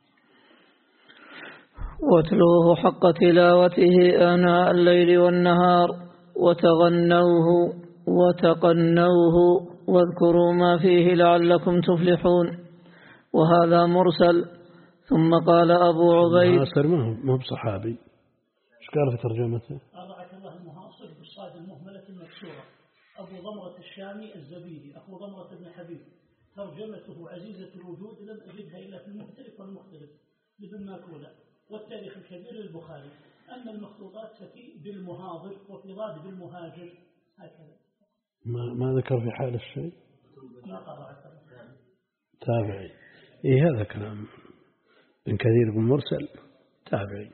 واتلوه حق تلاوته آناء الليل والنهار وتغنوه وتقنوه واذكروا ما فيه لعلكم تفلحون. وهذا مرسل. ثم قال أبو عبيد المهاصر ما هو بصحابي، ايش قال في ترجمته؟ أرعك الله المهاصر بالصاد المهملة المكسورة أبو ضمرة الشامي الزبيدي أخو ضمرة بن حبيب. ترجمته عزيزة الوجود لم أجدها إلا في المختلف والمختلف لابن ماكولة والتاريخ الكبير للبخاري. أما المخطوطات فتي بالمهاضر وفي ضاد بالمهاجر هكذا. ما ما ذكر في حال الشيء. ما قرأ تابعي. إيه هذا كلام ابن كثير بن مرسل تابعي.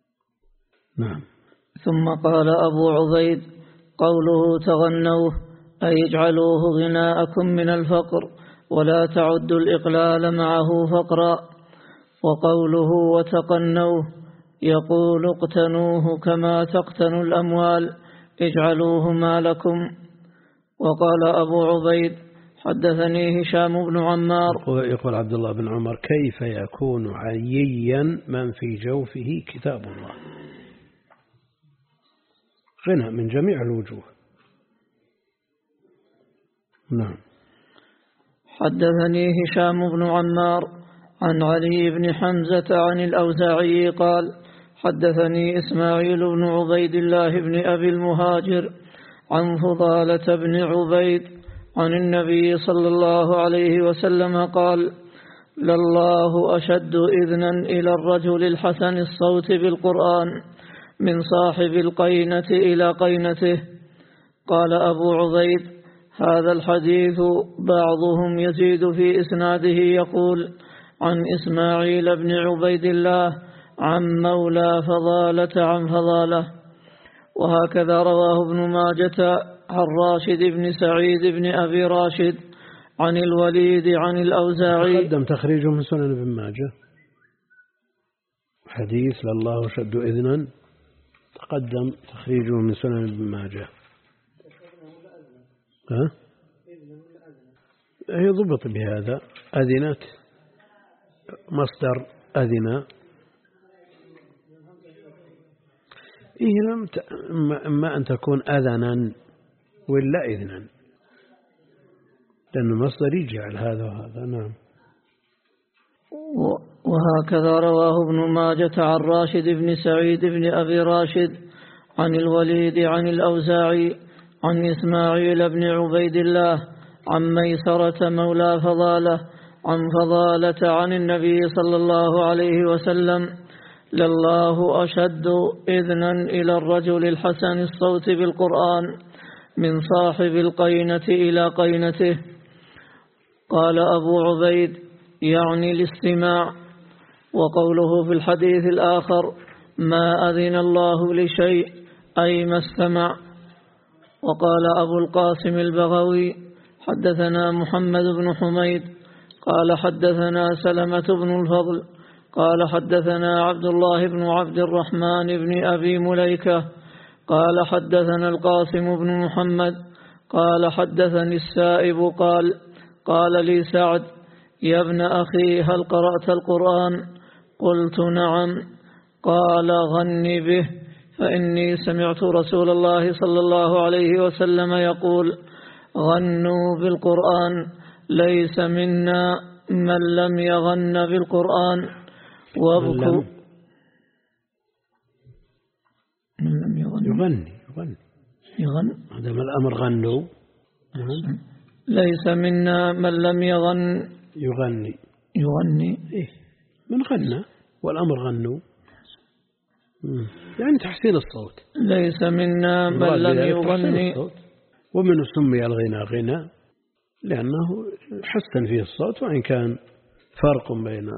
نعم. ثم قال أبو عبيد قوله تغنوه أي اجعلوه غناءكم من الفقر ولا تعدوا الإقلال معه فقرا. وقوله وتقنوه يقول اقتنوه كما تقتنوا الأموال اجعلوه مالكم. وقال أبو عبيد حدثني هشام بن عمار يقول عبد الله بن عمر كيف يكون عييا من في جوفه كتاب الله؟ غنى من جميع الوجوه. نعم. حدثني هشام بن عمار عن علي بن حمزة عن الأوزاعي قال حدثني إسماعيل بن عبيد الله بن أبي المهاجر عن فضالة بن عبيد عن النبي صلى الله عليه وسلم قال لله أشد إذنا إلى الرجل الحسن الصوت بالقرآن من صاحب القينة إلى قينته. قال أبو عبيد هذا الحديث بعضهم يزيد في إسناده يقول عن إسماعيل بن عبيد الله عن مولى فضالة عن فضالة. وهكذا رواه ابن ماجة عن راشد بن سعيد بن أبي راشد عن الوليد عن الأوزاعي. تقدم تخريجه من سنن ابن ماجه حديث لله أشد إذنا، تقدم تخريجه من سنن ابن ماجه. ها؟ هي ضبط بهذا أذنت مصدر أذن. إيه لم ت... إما أن تكون أذنا ولا إذنا، لأن المصدر يجي على هذا وهذا. نعم. وهكذا رواه ابن ماجة عن راشد بن سعيد بن أبي راشد عن الوليد عن الأوزاعي عن إسماعيل بن عبيد الله عن ميسرة مولى فضالة عن فضالة عن النبي صلى الله عليه وسلم لله أشد إذنا إلى الرجل الحسن الصوت بالقرآن من صاحب القينة إلى قينته. قال أبو عبيد يعني الاستماع. وقوله في الحديث الآخر ما أذن الله لشيء أي ما استمع. وقال أبو القاسم البغوي حدثنا محمد بن حميد قال حدثنا سلمة بن الفضل قال حدثنا عبد الله بن عبد الرحمن بن أبي مليكة قال حدثنا القاسم بن محمد قال حدثني السائب قال قال لي سعد يا ابن أخي هل قرأت القرآن؟ قلت نعم. قال غني به فإني سمعت رسول الله صلى الله عليه وسلم يقول غنوا بالقرآن ليس منا من لم يغن بالقرآن وابكوا. من لم يغن يغني يغني يغن هذا ما الأمر غنوا. ليس منا من لم يغن يغني يغني إيه من غنى والأمر غنوا يعني تحسين الصوت. ليس منا من لم يغني. ومن سمي الغنى غنى لأنه حسن فيه الصوت، وإن كان فرق بين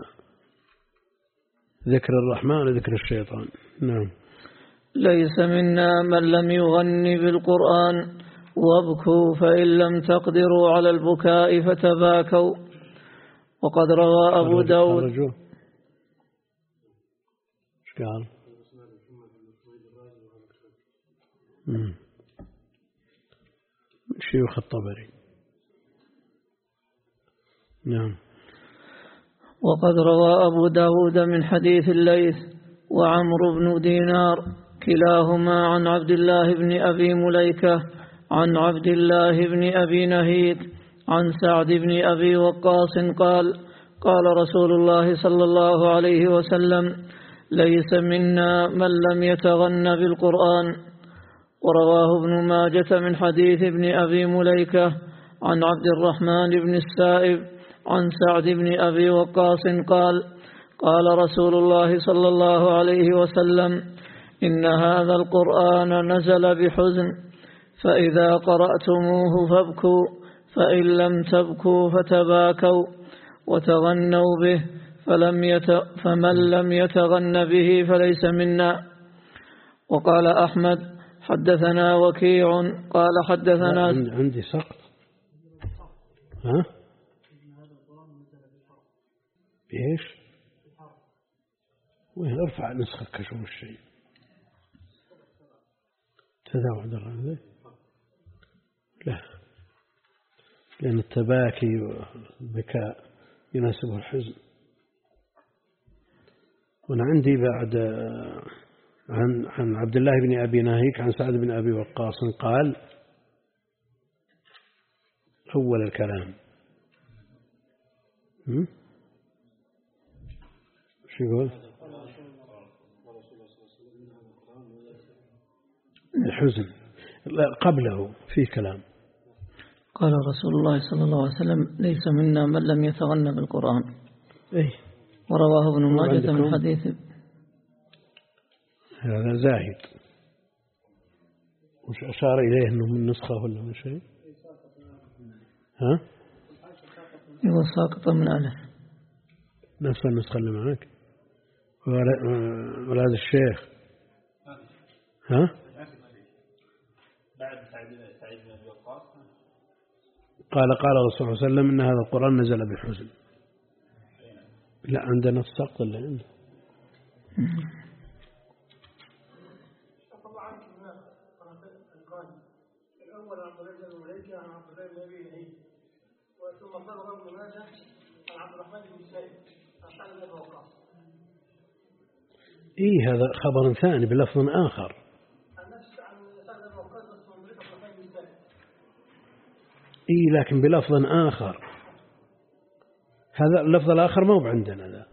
ذكر الرحمن وذكر الشيطان. نعم. ليس منا من لم يغني بالقرآن وابكوا فإن لم تقدروا على البكاء فتباكوا. وقد روى أبو داود ايش قال؟ شيوخ الطبري. نعم. وقد روى أبو داود من حديث الليث وعمرو بن دينار كلاهما عن عبد الله بن أبي مليكة عن عبد الله بن أبي نهيد عن سعد بن أبي وقاص قال قال رسول الله صلى الله عليه وسلم ليس منا من لم يتغن بالقرآن. ورواه ابن ماجة من حديث ابن أبي مليكة عن عبد الرحمن بن السائب عن سعد بن أبي وقاص قال قال رسول الله صلى الله عليه وسلم إن هذا القرآن نزل بحزن فإذا قرأتموه فابكوا فإن لم تبكوا فتباكوا وتغنوا به فلم يت فمن لم يتغن به فليس منا. وقال أحمد حدثنا وكيع قال حدثنا عندي سقط. ها بإيش؟ وين ارفع نسخك كشوف الشيء تداوى درجة لا، لأن التباكي والبكاء يناسبه الحزن. وأنا عندي بعد عن عن عبد الله بن أبي ناهيك عن سعد بن أبي وقاص قال أول الكلام شو يقول؟ الحزن قبله في كلام. قال رسول الله صلى الله عليه وسلم ليس منا من لم يتغنى بالقرآن. إيه؟ ورواه ابن ماجه من حديث هذا زاهد، مش أشار إليه أنه من نسخة ولا من شيء؟ ها؟ يقول ساقطة من ألف نفس النسخة اللي معك ولاد الشيخ. ها؟ قال قال رسول الله صلى الله عليه وسلم إن هذا القرآن نزل بحزن. لا عندنا السقط اللي عنده. الأول عن عبد الله بن مليكة عن عبد الله بن أبي نهيك، ثم قال ابن ماجه عن عبد الرحمن بن سعيد عن سعد بن وقاص. إيه هذا خبر ثاني بلفظ آخر. عن نفس عن سعد بن وقاص بس من طريق عبد الرحمن بن سعيد. إيه لكن بلفظ آخر. هذا اللفظ الآخر ما هو عندنا ذا.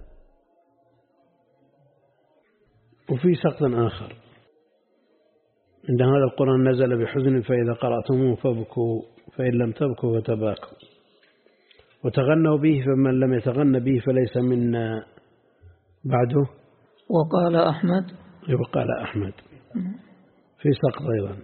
وفي سقط آخر إن هذا القرآن نزل بحزن فإذا قرأتموه فابكوا فإن لم تبكوا فتباكوا وتغنوا به فمن لم يتغن به فليس منا بعده. وقال أحمد وقال أحمد في سقط أيضا.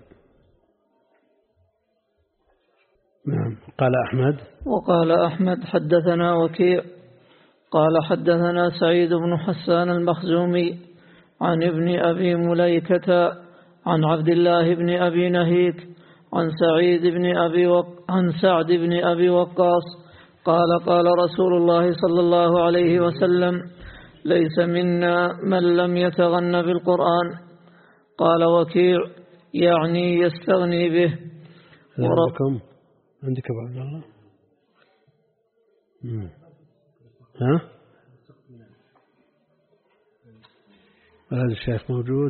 نعم قال أحمد. وقال أحمد حدثنا وكيع قال حدثنا سعيد بن حسان المخزومي عن ابن أبي مليكة عن عبد الله بن أبي نهيك عن سعيد بن أبي وق... عن سعد بن أبي وقاص قال قال رسول الله صلى الله عليه وسلم ليس منا من لم يتغن بالقرآن. قال وكيع يعني يستغني به. عندكم عندك أبو عبد الله ها هذا الشيخ موجود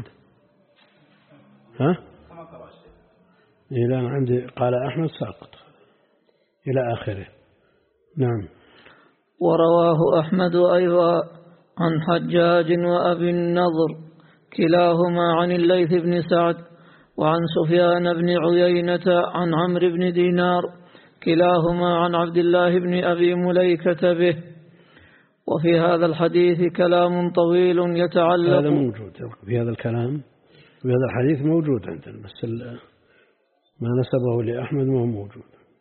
ها إلى عندي قال أحمد ساقط إلى آخره. نعم. ورواه أحمد أيضا عن حجاج وأبي النضر كلاهما عن الليث بن سعد وعن سفيان بن عيينة عن عمرو بن دينار كلاهما عن عبد الله بن أبي مليكة به. وفي هذا الحديث كلام طويل يتعلق. هذا موجود في هذا الكلام في هذا الحديث موجود عندنا بس ما نسبه لأحمد ما هو موجود.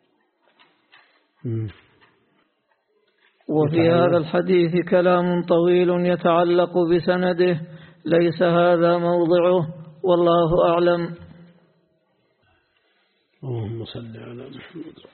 مم. وفي هذا الحديث كلام طويل يتعلق بسنده ليس هذا موضعه والله أعلم. اللهم صل على محمد.